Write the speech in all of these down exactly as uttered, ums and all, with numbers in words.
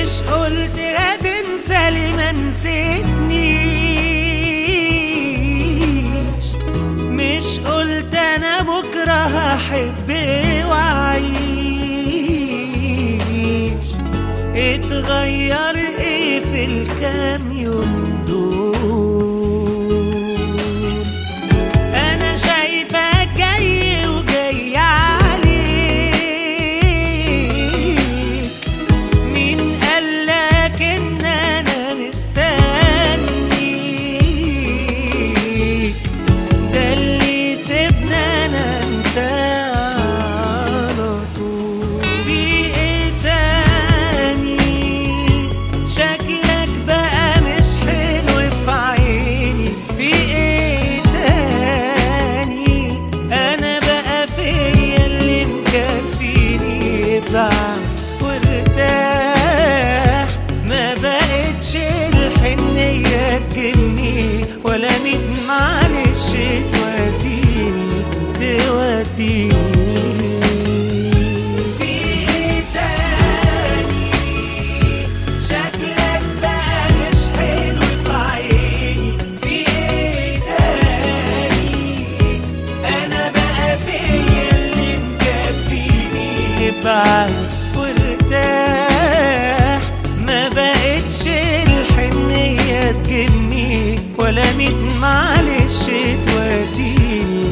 مش قلت هتنسى لي ما نسيتنيش، مش قلت انا بكره هحب واعيش. اتغير ايه في الكام يوم دول؟ انا شايفك جاي وجاي عليك، مين قالك ان انا مستنيك؟ ده اللي سيبنا انا انساه على طول. في ايه تاني؟ شكلك بقى مش حلو في عيني. في ايه تاني؟ انا بقى فيا اللي مكفيني ابعد وارتاح. ما بقتش الحنية تجيبني ولا ميت معلش توديني توديني. في ايه تاني؟ شكلك بقى مش حلو في عيني. في ايه تاني؟ انا بقى فيا اللي مكفيني ابعد وارتاح. ما بقتش الحنية تجيبني ولا ميت معلش توديني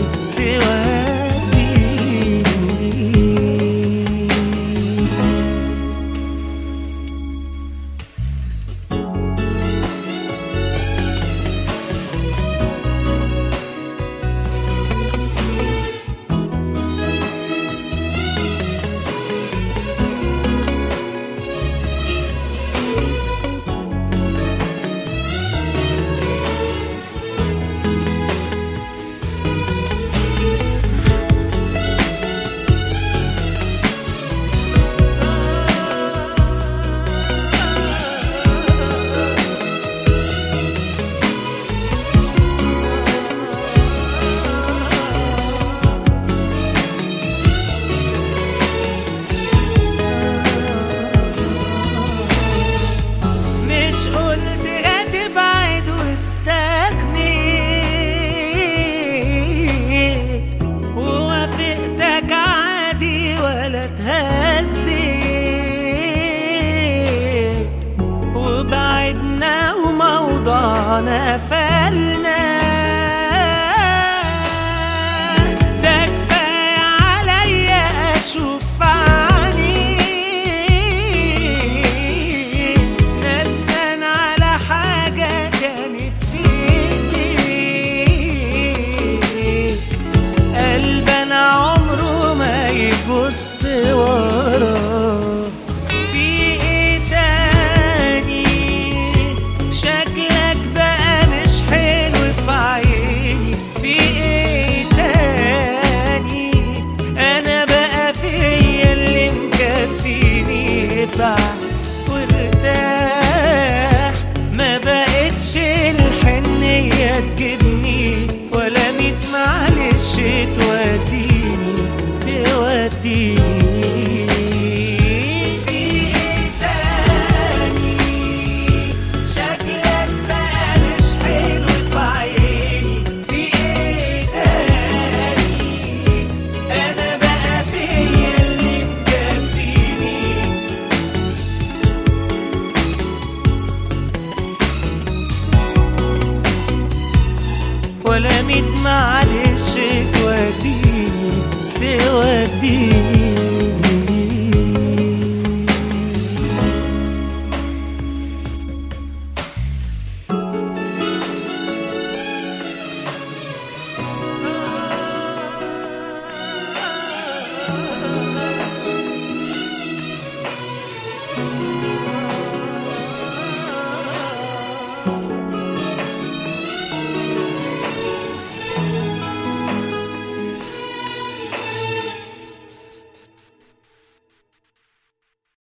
توديني. مش قلت هتبعد واستغنيت، ووافقتك عادي ولا اتهزيت، وبعدنا وموضوعنا فلنا. ده كفاية عليا اشوف بص ورا. في ايه تاني؟ شكلك بقى مش حلو في عيني. في ايه تاني؟ انا بقى فيا اللي مكفيني ابعد وارتاح. ما بقتش الحنية تجيبني ولا ميت معلش توديني توديني. في ايه تاني؟ شكلك بقى مش حلو في عيني. في ايه تاني؟ انا بقى فيا اللي مكفيني ولا ميت معلش توديني توديني.